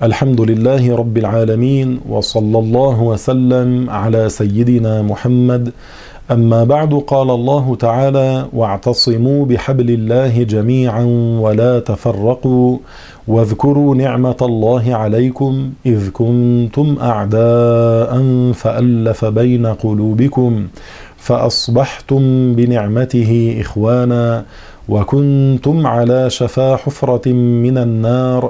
الحمد لله رب العالمين، وصلى الله وسلم على سيدنا محمد. أما بعد، قال الله تعالى: واعتصموا بحبل الله جميعا ولا تفرقوا واذكروا نعمة الله عليكم إذ كنتم أعداء فألف بين قلوبكم فأصبحتم بنعمته إخوانا وكنتم على شفا حفرة من النار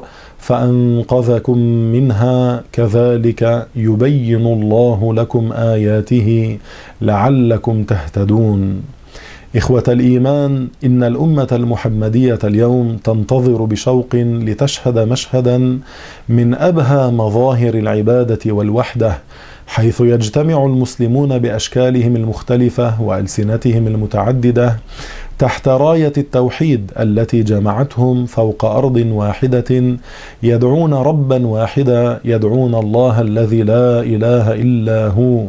فأنقذكم منها كذلك يبين الله لكم آياته لعلكم تهتدون. إخوة الإيمان، إن الأمة المحمدية اليوم تنتظر بشوق لتشهد مشهدا من أبهى مظاهر العبادة والوحدة، حيث يجتمع المسلمون بأشكالهم المختلفة وألسنتهم المتعددة تحت راية التوحيد التي جمعتهم فوق أرض واحدة، يدعون ربا واحدا، يدعون الله الذي لا إله إلا هو.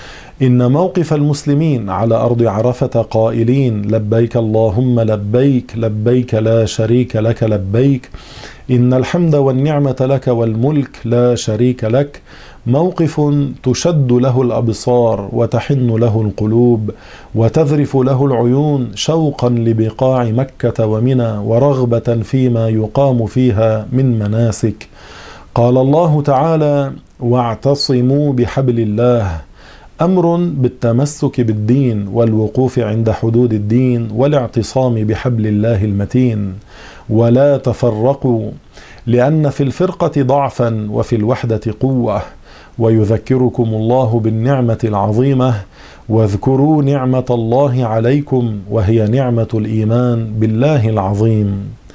إن موقف المسلمين على أرض عرفة قائلين: لبيك اللهم لبيك، لبيك لا شريك لك لبيك، إن الحمد والنعمة لك والملك لا شريك لك، موقف تشد له الأبصار وتحن له القلوب وتذرف له العيون شوقا لبقاع مكة ومنى ورغبة فيما يقام فيها من مناسك. قال الله تعالى: واعتصموا بحبل الله، أمر بالتمسك بالدين والوقوف عند حدود الدين والاعتصام بحبل الله المتين. ولا تفرقوا، لأن في الفرقة ضعفا وفي الوحدة قوة. ويذكركم الله بالنعمة العظيمة: واذكروا نعمة الله عليكم، وهي نعمة الإيمان بالله العظيم.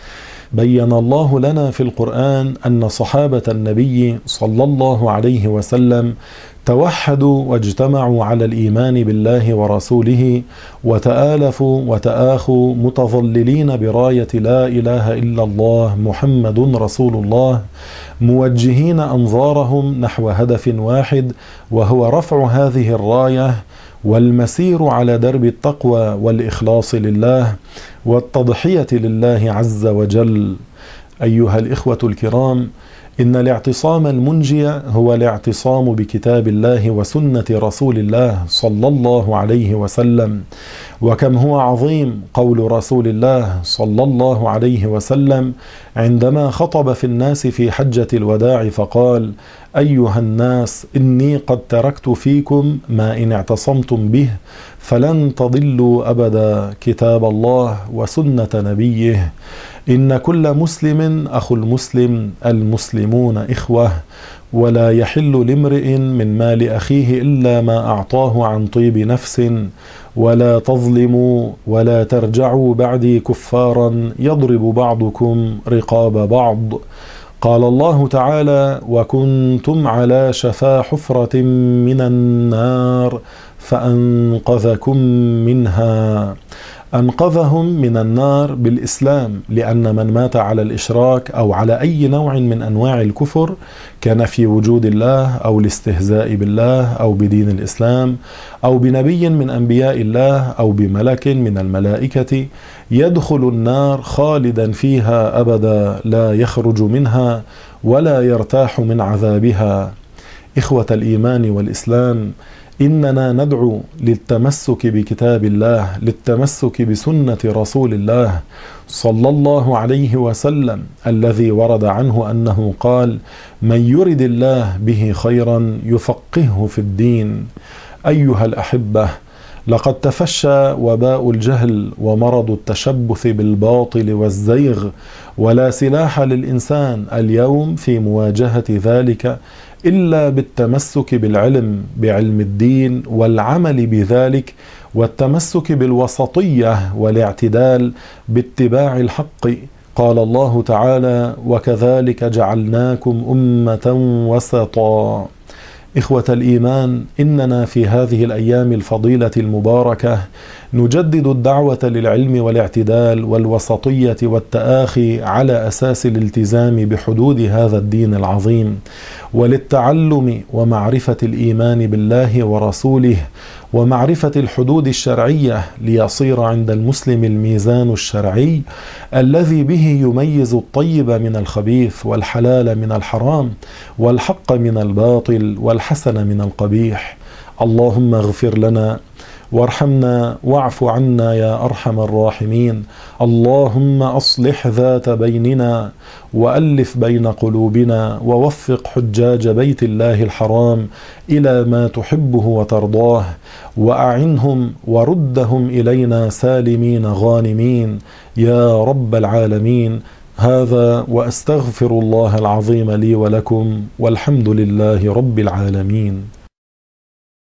بين الله لنا في القرآن أن صحابة النبي صلى الله عليه وسلم توحدوا واجتمعوا على الإيمان بالله ورسوله، وتآلفوا وتآخوا متظللين براية لا إله إلا الله محمد رسول الله، موجهين أنظارهم نحو هدف واحد، وهو رفع هذه الراية والمسير على درب التقوى والإخلاص لله والتضحية لله عز وجل. أيها الإخوة الكرام، إن الاعتصام المنجي هو الاعتصام بكتاب الله وسنة رسول الله صلى الله عليه وسلم. وكم هو عظيم قول رسول الله صلى الله عليه وسلم عندما خطب في الناس في حجة الوداع فقال: أيها الناس، إني قد تركت فيكم ما إن اعتصمتم به فلن تضلوا أبدا، كتاب الله وسنة نبيه. إن كل مسلم أخو المسلم، المسلمون إخوة، ولا يحل لامرئ من مال أخيه إلا ما أعطاه عن طيب نفس، ولا تظلموا ولا ترجعوا بعدي كفارا يضرب بعضكم رقاب بعض. قال الله تعالى: وكنتم على شفا حفرة من النار فأنقذكم منها. أنقذهم من النار بالإسلام، لأن من مات على الإشراك أو على أي نوع من أنواع الكفر كان في وجود الله أو الاستهزاء بالله أو بدين الإسلام أو بنبي من أنبياء الله أو بملك من الملائكة، يدخل النار خالدا فيها أبدا، لا يخرج منها ولا يرتاح من عذابها. إخوة الإيمان والإسلام، إننا ندعو للتمسك بكتاب الله، للتمسك بسنة رسول الله صلى الله عليه وسلم، الذي ورد عنه أنه قال: من يرد الله به خيرا يفقهه في الدين. أيها الأحبة، لقد تفشى وباء الجهل ومرض التشبث بالباطل والزيغ، ولا سلاح للإنسان اليوم في مواجهة ذلك إلا بالتمسك بالعلم، بعلم الدين والعمل بذلك، والتمسك بالوسطية والاعتدال باتباع الحق. قال الله تعالى: وكذلك جعلناكم أمة وسطا. إخوة الإيمان، إننا في هذه الأيام الفضيلة المباركة نجدد الدعوة للعلم والاعتدال والوسطية والتآخي على أساس الالتزام بحدود هذا الدين العظيم، وللتعلم ومعرفة الإيمان بالله ورسوله ومعرفة الحدود الشرعية، ليصير عند المسلم الميزان الشرعي الذي به يميز الطيب من الخبيث والحلال من الحرام والحق من الباطل والحسن من القبيح. اللهم اغفر لنا وارحمنا واعف عنا يا أرحم الراحمين. اللهم أصلح ذات بيننا وألف بين قلوبنا ووفق حجاج بيت الله الحرام إلى ما تحبه وترضاه، وأعنهم وردهم إلينا سالمين غانمين يا رب العالمين. هذا وأستغفر الله العظيم لي ولكم، والحمد لله رب العالمين.